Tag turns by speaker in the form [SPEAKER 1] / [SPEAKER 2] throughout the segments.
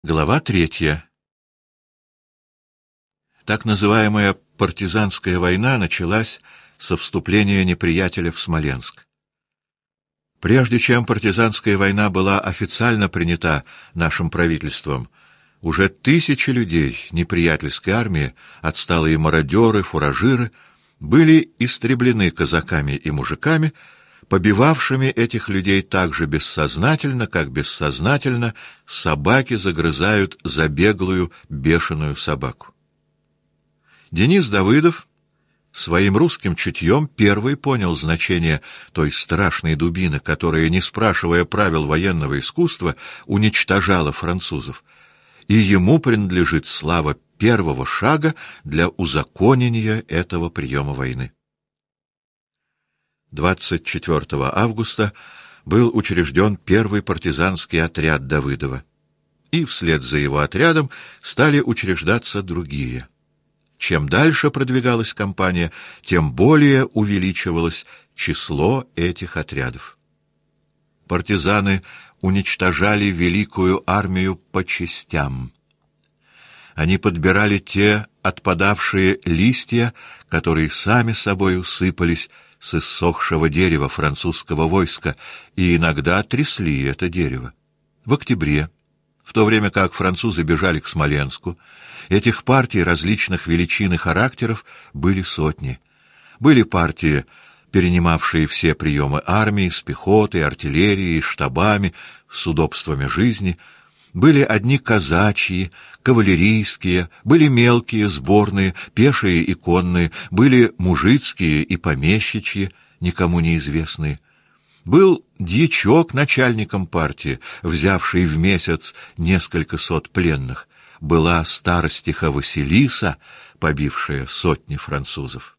[SPEAKER 1] Глава 3. Так называемая партизанская война началась со вступления неприятеля в Смоленск. Прежде чем партизанская война была официально принята нашим правительством, уже тысячи людей неприятельской армии, отсталые мародеры, фуражиры, были истреблены казаками и мужиками, побивавшими этих людей так же бессознательно, как бессознательно собаки загрызают забеглую бешеную собаку. Денис Давыдов своим русским чутьем первый понял значение той страшной дубины, которая, не спрашивая правил военного искусства, уничтожала французов, и ему принадлежит слава первого шага для узаконения этого приема войны. 24 августа был учрежден первый партизанский отряд Давыдова, и вслед за его отрядом стали учреждаться другие. Чем дальше продвигалась кампания, тем более увеличивалось число этих отрядов. Партизаны уничтожали великую армию по частям. Они подбирали те отпадавшие листья, которые сами собой усыпались с иссохшего дерева французского войска, и иногда трясли это дерево. В октябре, в то время как французы бежали к Смоленску, этих партий различных величин и характеров были сотни. Были партии, перенимавшие все приемы армии, с пехотой, артиллерией, штабами, с удобствами жизни. Были одни казачьи, кавалерийские, были мелкие, сборные, пешие и конные, были мужицкие и помещичьи, никому неизвестные. Был дьячок начальником партии, взявший в месяц несколько сот пленных. Была старостиха Василиса, побившая сотни французов.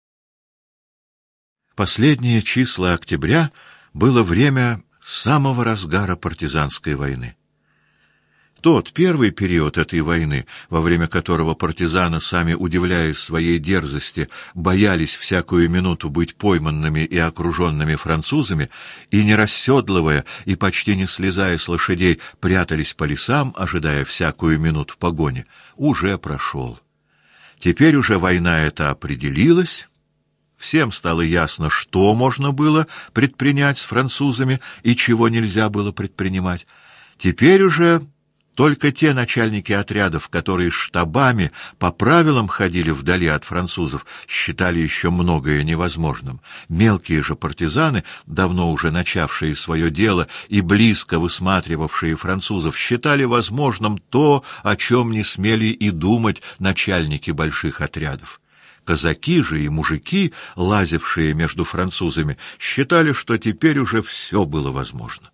[SPEAKER 1] Последние числа октября было время самого разгара партизанской войны. Тот первый период этой войны, во время которого партизаны, сами удивляясь своей дерзости, боялись всякую минуту быть пойманными и окруженными французами, и, не расседлывая и почти не слезая с лошадей, прятались по лесам, ожидая всякую минуту погони, уже прошел. Теперь уже война эта определилась. Всем стало ясно, что можно было предпринять с французами и чего нельзя было предпринимать. Теперь уже только те начальники отрядов, которые штабами по правилам ходили вдали от французов, считали еще многое невозможным. Мелкие же партизаны, давно уже начавшие свое дело и близко высматривавшие французов, считали возможным то, о чем не смели и думать начальники больших отрядов. Казаки же и мужики, лазившие между французами, считали, что теперь уже все было возможно.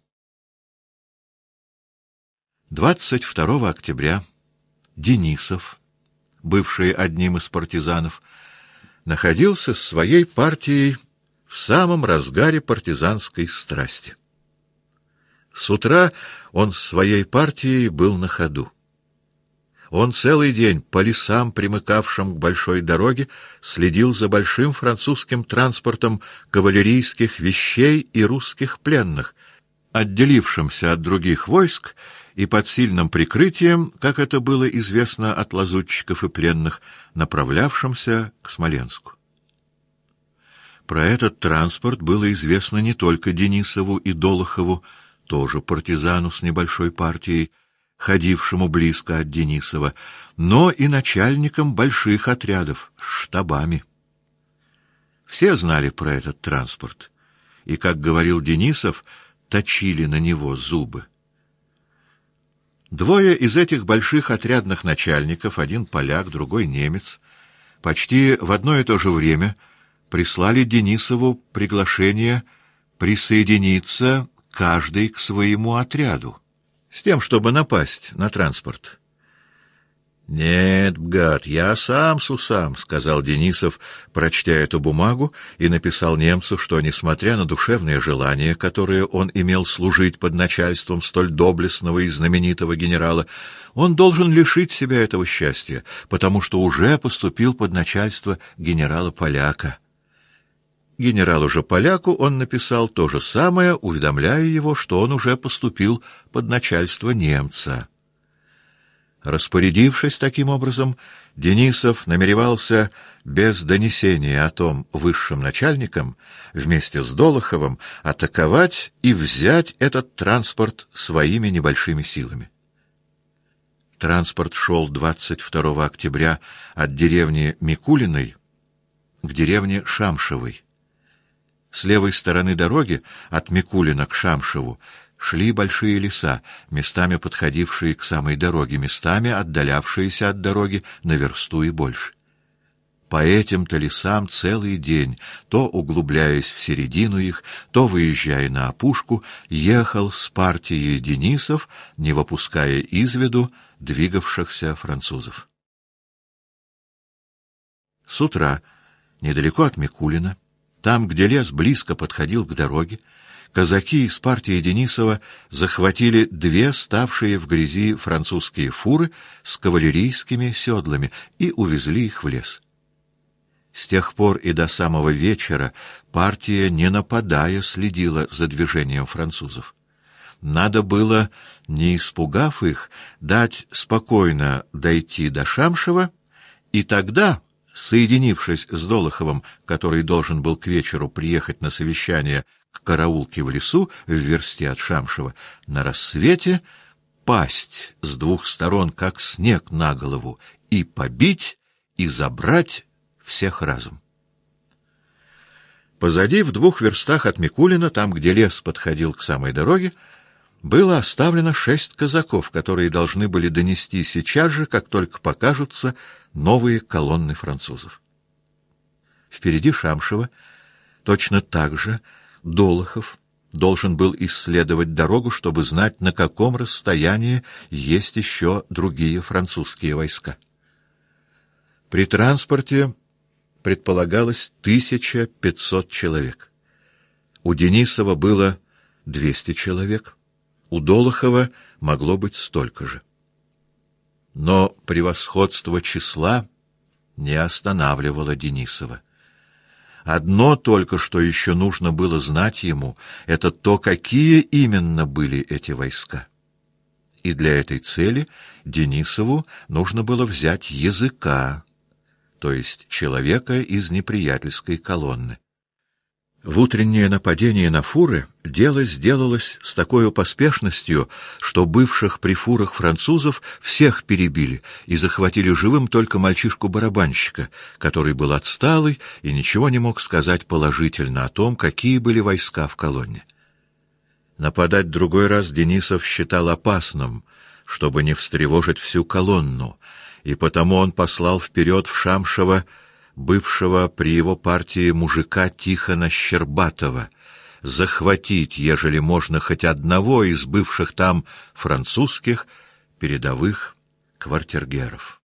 [SPEAKER 1] 22 октября Денисов, бывший одним из партизанов, находился с своей партией в самом разгаре партизанской страсти. С утра он с своей партией был на ходу. Он целый день по лесам, примыкавшим к большой дороге, следил за большим французским транспортом кавалерийских вещей и русских пленных, отделившимся от других войск и под сильным прикрытием, как это было известно от лазутчиков и пленных, направлявшимся к Смоленску. Про этот транспорт было известно не только Денисову и Долохову, тоже партизану с небольшой партией, ходившему близко от Денисова, но и начальникам больших отрядов, штабами. Все знали про этот транспорт, и, как говорил Денисов, точили на него зубы. Двое из этих больших отрядных начальников, один поляк, другой немец, почти в одно и то же время прислали Денисову приглашение присоединиться каждый к своему отряду, с тем, чтобы напасть на транспорт. «Нет, гад, я сам сусам», — сказал Денисов, прочтя эту бумагу, и написал немцу, что, несмотря на душевное желание, которое он имел служить под начальством столь доблестного и знаменитого генерала, он должен лишить себя этого счастья, потому что уже поступил под начальство генерала-поляка. Генералу же поляку он написал то же самое, уведомляя его, что он уже поступил под начальство немца. Распорядившись таким образом, Денисов намеревался без донесения о том высшим начальникам вместе с Долоховым атаковать и взять этот транспорт своими небольшими силами. Транспорт шел 22 октября от деревни Микулиной к деревне Шамшевой. С левой стороны дороги от Микулина к Шамшеву шли большие леса, местами подходившие к самой дороге, местами отдалявшиеся от дороги на версту и больше. По этим-то лесам целый день, то углубляясь в середину их, то выезжая на опушку, ехал с партией Денисов, не выпуская из виду двигавшихся французов. С утра, недалеко от Микулина, там, где лес близко подходил к дороге, казаки из партии Денисова захватили 2 ставшие в грязи французские фуры с кавалерийскими седлами и увезли их в лес. С тех пор и до самого вечера партия, не нападая, следила за движением французов. Надо было, не испугав их, дать спокойно дойти до Шамшева, и тогда, соединившись с Долоховым, который должен был к вечеру приехать на совещание к караулке в лесу в версте от Шамшева, на рассвете пасть с 2 сторон, как снег на голову, и побить, и забрать всех разом. Позади, в 2 верстах от Микулина, там, где лес подходил к самой дороге, было оставлено 6 казаков, которые должны были донести сейчас же, как только покажутся новые колонны французов. Впереди Шамшева точно так же Долохов должен был исследовать дорогу, чтобы знать, на каком расстоянии есть еще другие французские войска. При транспорте предполагалось 1500 человек. У Денисова было 200 человек, у Долохова могло быть столько же. Но превосходство числа не останавливало Денисова. Одно только, что еще нужно было знать ему, это то, какие именно были эти войска. И для этой цели Денисову нужно было взять языка, то есть человека из неприятельской колонны. В утреннее нападение на фуры дело сделалось с такой поспешностью, что бывших при фурах французов всех перебили и захватили живым только мальчишку-барабанщика, который был отсталый и ничего не мог сказать положительно о том, какие были войска в колонне. Нападать другой раз Денисов считал опасным, чтобы не встревожить всю колонну, и потому он послал вперед в Шамшево бывшего при его партии мужика Тихона Щербатова, захватить, ежели можно, хоть одного из бывших там французских передовых квартиргеров.